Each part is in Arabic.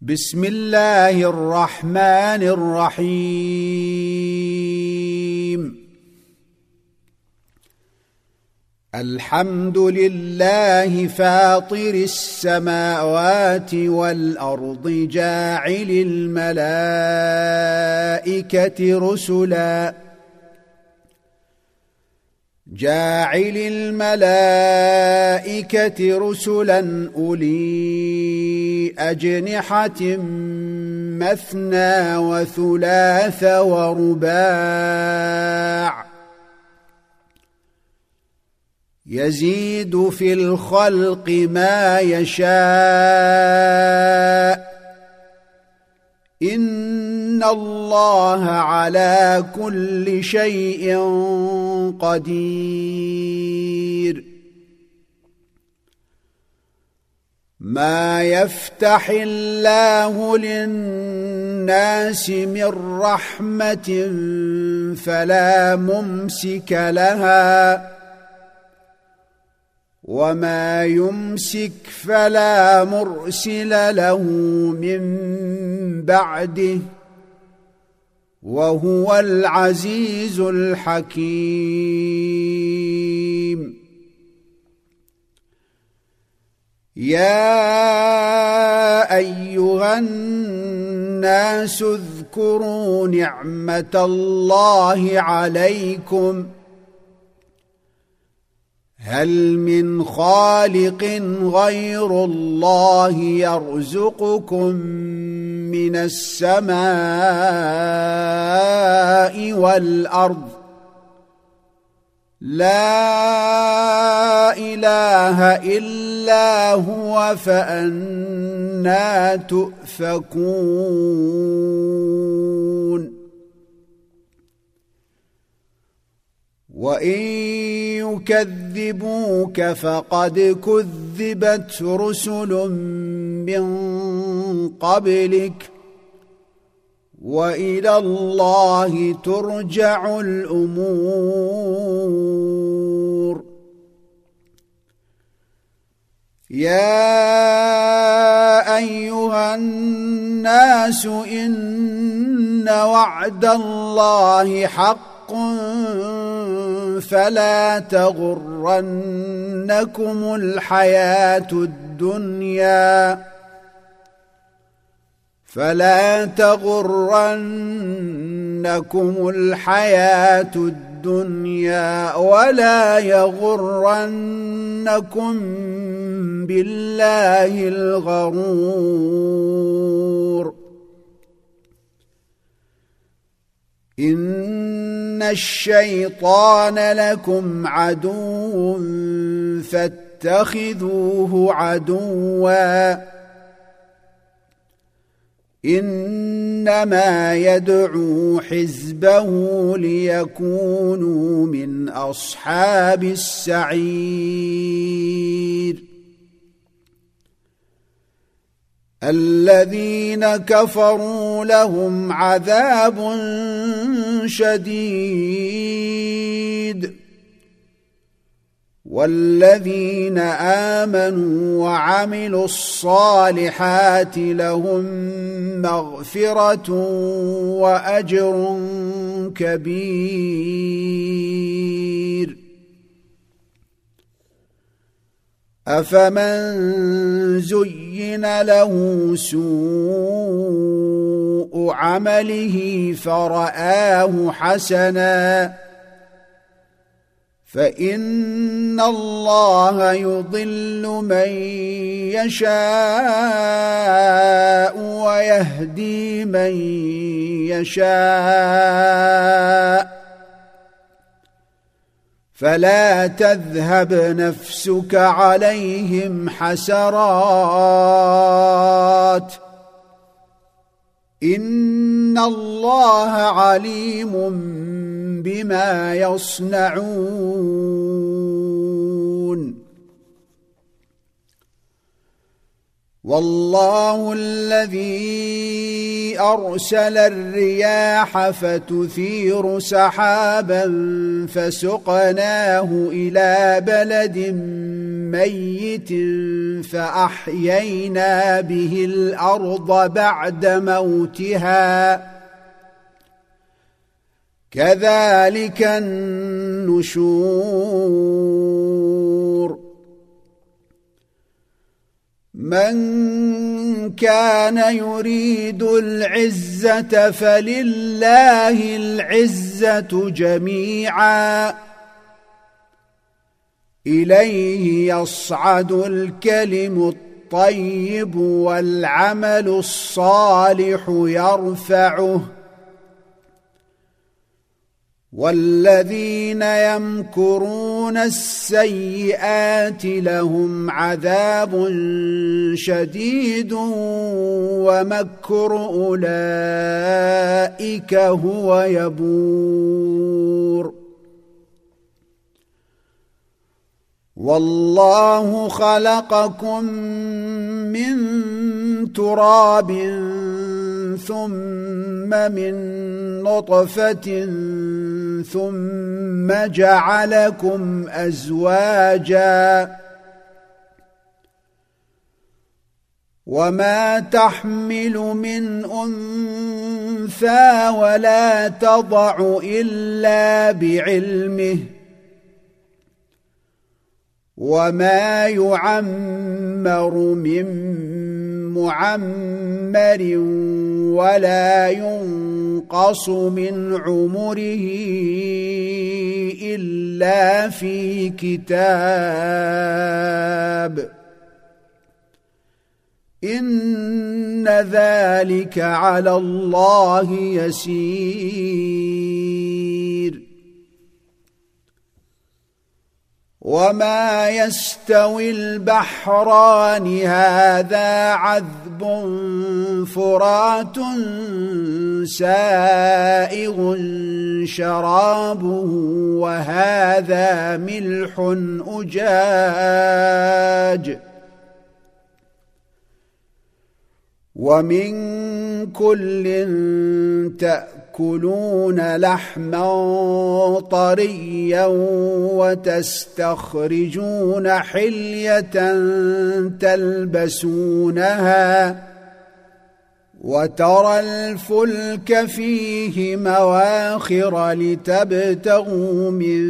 بسم الله الرحمن الرحيم. الحمد لله فاطر السماوات والأرض جاعل الملائكة رسلا أولي أجنحة مثنى وثلاث ورباع يزيد في الخلق ما يشاء إن الله على كل شيء قدير. ما يفتح الله للناس من رحمة فلا ممسك لها وما يمسك فلا مرسل له من بعده وهو العزيز الحكيم. يا أيها الناس اذكروا نعمة الله عليكم هل من خالق غير الله يرزقكم من السماء والأرض لا إله إلا هو فأنى تؤفكون. وإن يكذبوك فقد كذبت رسل من قبلك وإلى الله ترجع الأمور. يا أيها الناس إن وعد الله حق فلا تغرنكم الحياة الدنيا ولا يغرنكم بالله الغرور. إن الشيطان لكم عدو فاتخذوه عدوا إنما يدعو حزبه ليكونوا من أصحاب السعير. الذين كفروا لهم عذاب شديد والذين آمنوا وعملوا الصالحات لهم مغفرة وأجر كبير. أفمن زين له سوء عمله فرآه حسنا فإن الله يضل من يشاء ويهدي من يشاء فلا تذهب نفسك عليهم حسرات إن الله عليم بما يصنعون. والله الذي أرسل الرياح فتثير سحابا فسقناه إلى بلد ميت فأحيينا به الأرض بعد موتها كذلك النشور من كان يريد العزة فلله العزة جميعا إليه يصعد الكلم الطيب والعمل الصالح يرفعه والذين يمكرون السيئات لهم عذاب شديد ومكر أولئك هو يبور والله خلقكم من تراب ثم من نطفة ثم جعلكم أزواجا وما تحمل من أنثى ولا تضع إلا بعلمه وما يعمر من معمر ولا ينقص من عمره إلا في كتاب إن ذلك على الله يسير وما يستوي البحران هذا عذب فرات سائغ شرابه وهذا ملح أجاج ومن كل تأكلون لحما طريا وتستخرجون حلية تلبسونها وترى الفلك فيه مواخر لتبتغوا من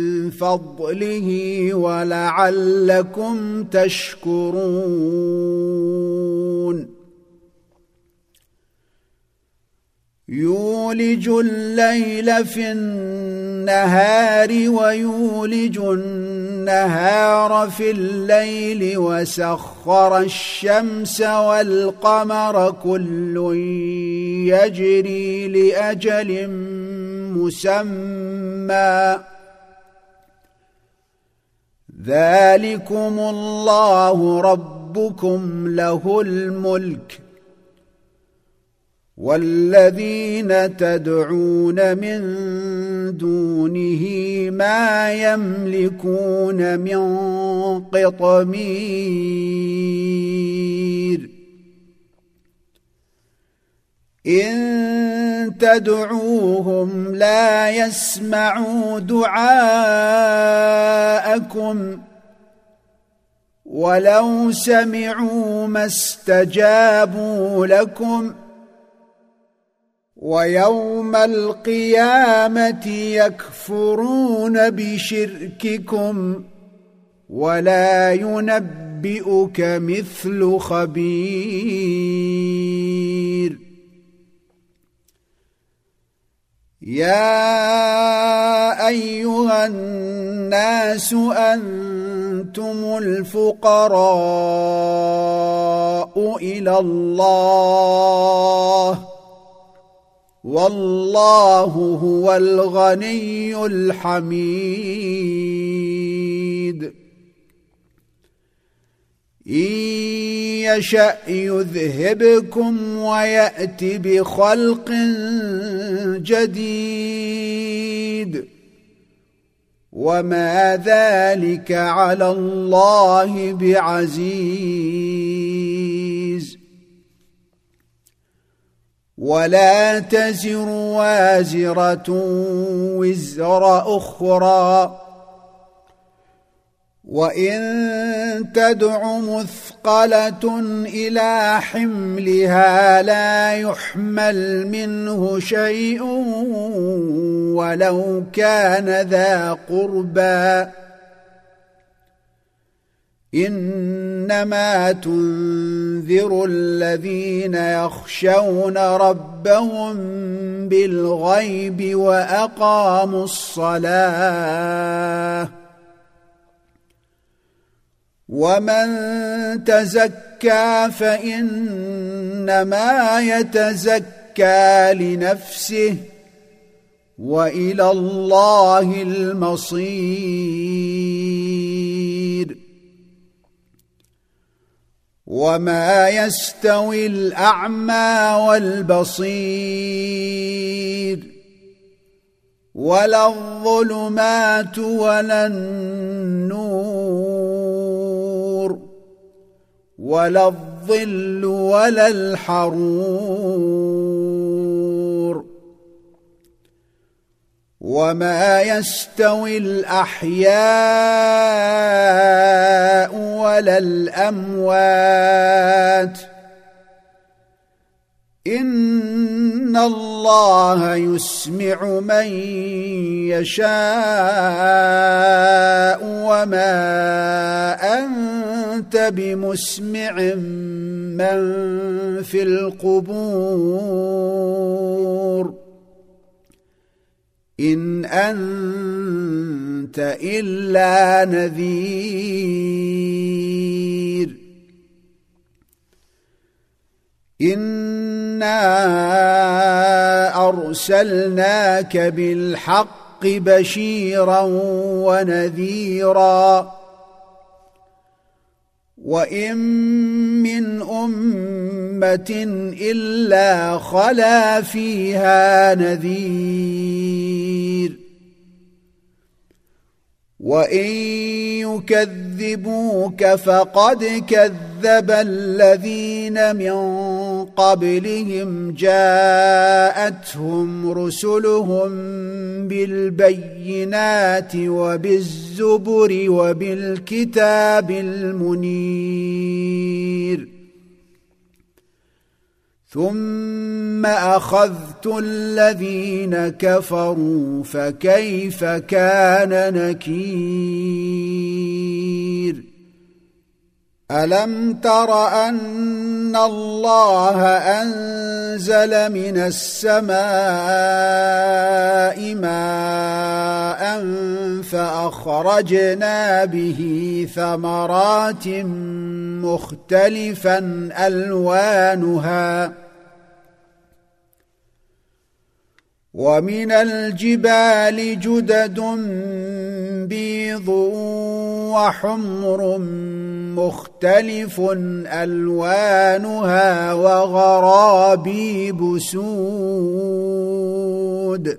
فضله ولعلكم تشكرون يولج الليل في النهار ويولج النهار في الليل وسخر الشمس والقمر كل يجري لأجل مسمى ذلكم الله ربكم له الملك والذين تدعون من دونه ما يملكون من قطمير إن تدعوهم لا يسمعوا دعاءكم ولو سمعوا ما استجابوا لكم ويوم القيامة يكفرون بشرككم ولا ينبئك مثل خبير يا أيها الناس أنتم الفقراء إلى الله والله هو الغني الحميد إن يشأ يذهبكم ويأت بخلق جديد وما ذلك على الله بعزيز ولا تزر وازرة وزر أخرى وإن تدع مثقلة إلى حملها لا يحمل منه شيء ولو كان ذا قربى إنما تنذر الذين يخشون ربهم بالغيب وأقاموا الصلاة ومن تزكى فإنما يتزكى لنفسه وإلى الله المصير وما يستوي الأعمى والبصير ولا الظلمات ولا النور ولا الظل ولا الحرور وما يستوي الأحياء ولا الأموات إن الله يسمع من يشاء وما أنت بمسمع من في القبور إن أنت إلا نذير إنا أرسلناك بالحق بشيرا ونذيرا وإن من أمة إلا خلا فيها نذير وإن يكذبوك فقد كذب الذين من قبلهم جاءتهم رسلهم بالبينات وبالزبر وبالكتاب المنير ثم أخذت الذين كفروا فكيف كان نكير ألم تر أن الله أنزل من السماء ماء فأخرجنا به ثمرات مختلفا ألوانها ومن الجبال جدد بيض وحمر مختلف ألوانها وغرابيب سود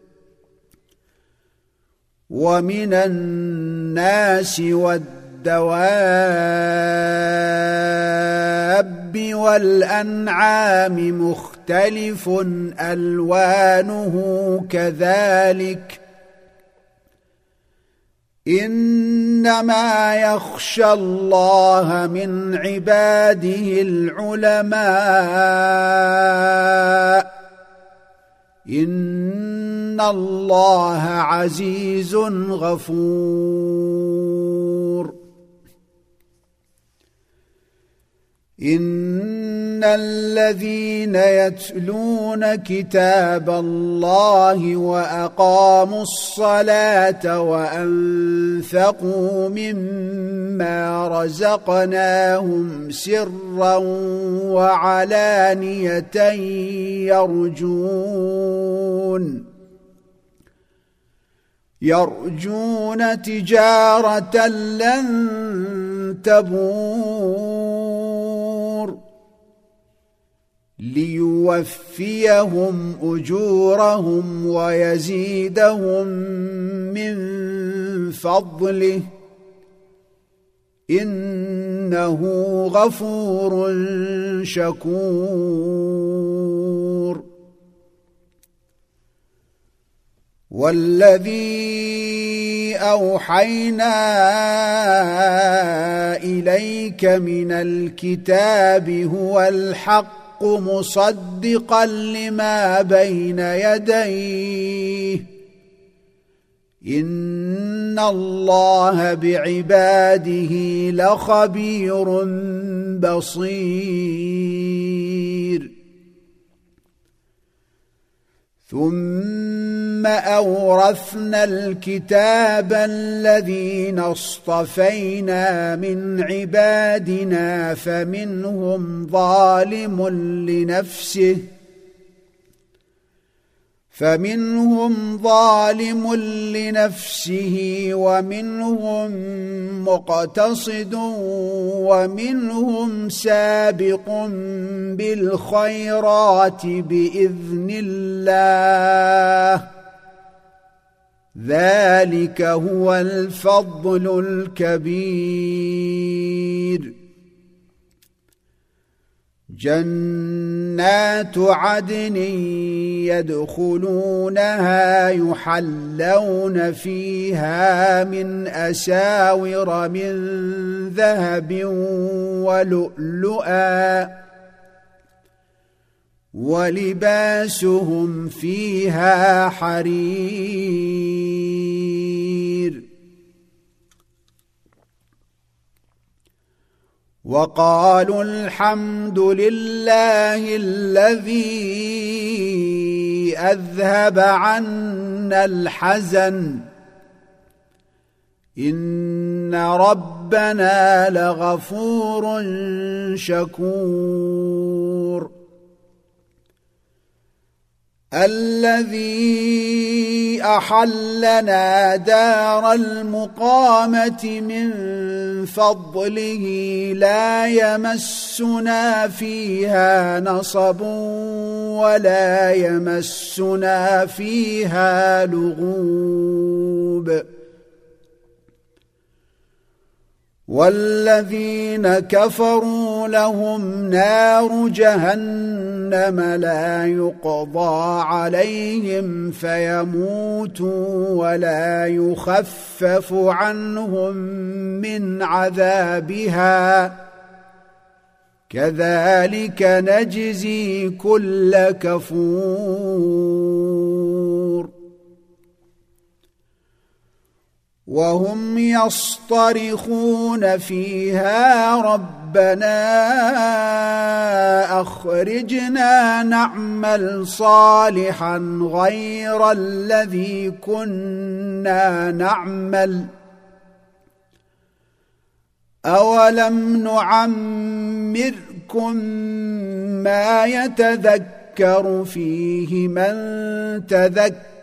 ومن الناس والدواب والأنعام مختلف ألوانه كذلك إنما يخشى الله من عباده العلماء إن الله عزيز غفور إن الذين يتلون كتاب الله وأقاموا الصلاة وأنفقوا مما رزقناهم سرا وعلانية يرجون تجارة لن تبور ليوفيهم أجورهم ويزيدهم من فضله إنه غفور شكور والذي أوحينا إليك من الكتاب هو الحق مصدقا لما بين يديه إن الله بعباده لخبير بصير ثم أورثنا الكتاب الذين اصطفينا من عبادنا فمنهم ظالم لنفسه ومنهم مقتصد ومنهم سابق بالخيرات بإذن الله ذلك هو الفضل الكبير جنات عدن يدخلونها يحلون فيها من أساور من ذهب ولؤلؤا ولباسهم فيها حرير وقالوا الحمد لله الذي أذهب عنا الحزن إن ربنا لغفور شكور الذي أحلنا دار المقامة من فضله لا يمسنا فيها نصب ولا يمسنا فيها لغوب والذين كفروا لهم نار جهنم لا يقضى عليهم فيموتوا ولا يخفف عنهم من عذابها كذلك نجزي كل كفور وهم يصطرخون فيها ربنا أخرجنا نعمل صالحا غير الذي كنا نعمل أولم نعمركم ما يتذكر فيه من تذكر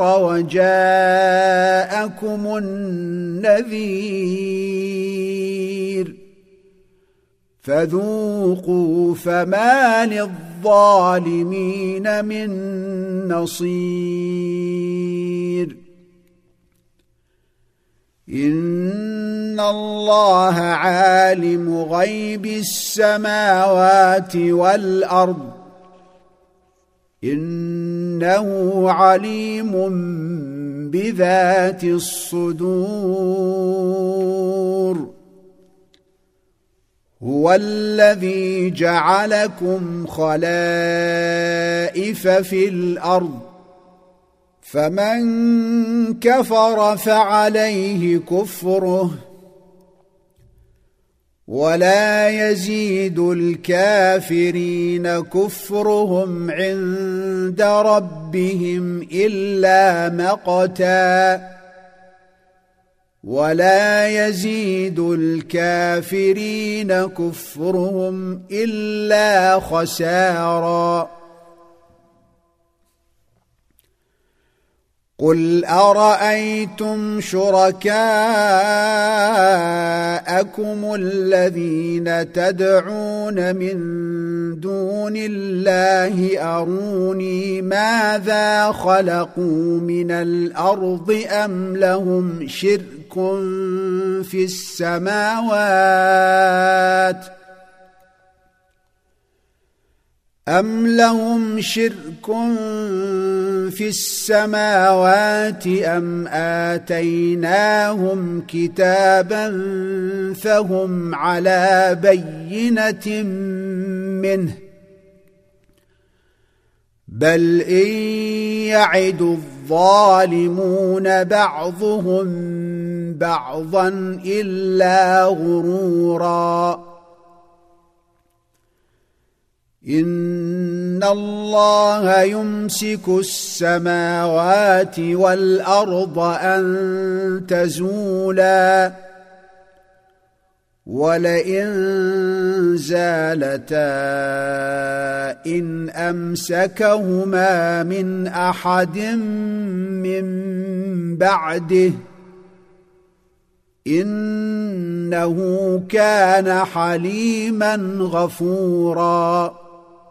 وجاءكم النذير فذوقوا فما للظالمين من نصير إن الله عالم غيب السماوات والأرض إنه عليم بذات الصدور هو الذي جعلكم خلائف في الأرض فمن كفر فعليه كفره ولا يزيد الكافرين كفرهم عند ربهم إلا مقتا ولا يزيد الكافرين كفرهم إلا خسارا قل أرأيتم شركاءكم الذين تدعون من دون الله أروني ماذا خلقوا من الأرض أم لهم شرك في السماوات أم لهم شرك في السماوات أم آتيناهم كتابا فهم على بينة منه بل إن يعد الظالمون بعضهم بعضا إلا غرورا إن الله يمسك السماوات والأرض أن تزولا ولئن زالتا إن أمسكهما من أحد من بعده إنه كان حليما غفورا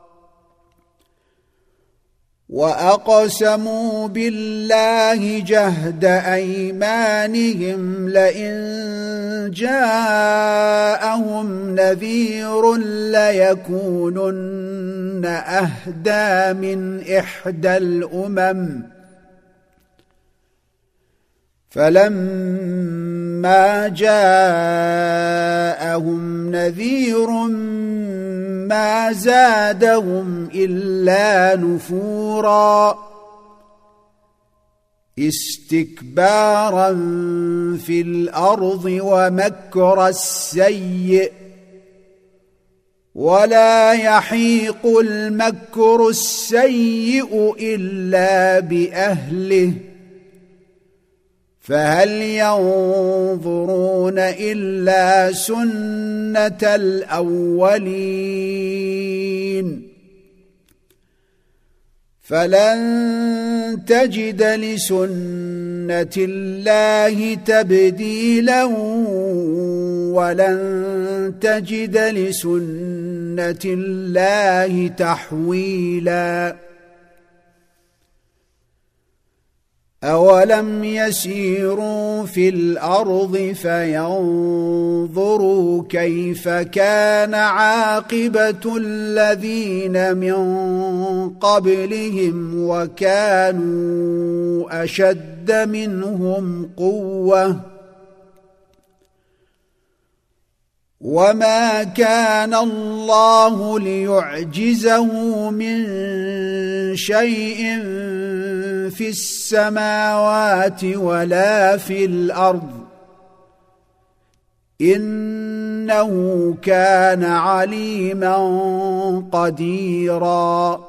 وأقسموا بالله جهد أيمانهم لئن جاءهم نذير ليكونن أهدى من إحدى الأمم فلما جاءهم نذير ما زادهم إلا نفورا استكبارا في الأرض ومكر السيء ولا يحيق المكر السيء إلا بأهله فهل ينظرون إلا سنة الأولين فلن تجد لسنة الله تبديلا ولن تجد لسنة الله تحويلا أولم يسيروا في الأرض فينظروا كيف كان عاقبة الذين من قبلهم وكانوا أشد منهم قوة وما كان الله ليعجزه من شيء في السماوات ولا في الأرض إنه كان عليما قديرا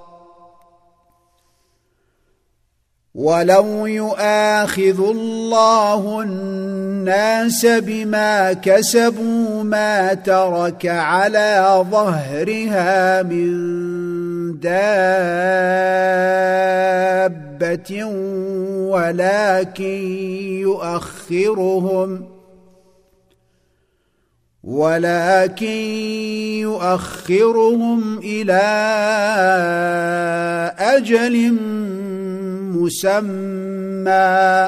ولو يؤاخذ الله الناس بما كسبوا ما ترك على ظهرها من دابة ولكن يؤخرهم إلى أجل مسمى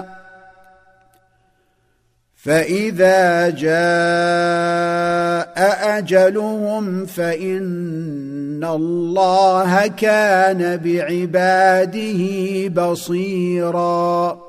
فإذا جاء أجلهم فإن الله كان بعباده بصيراً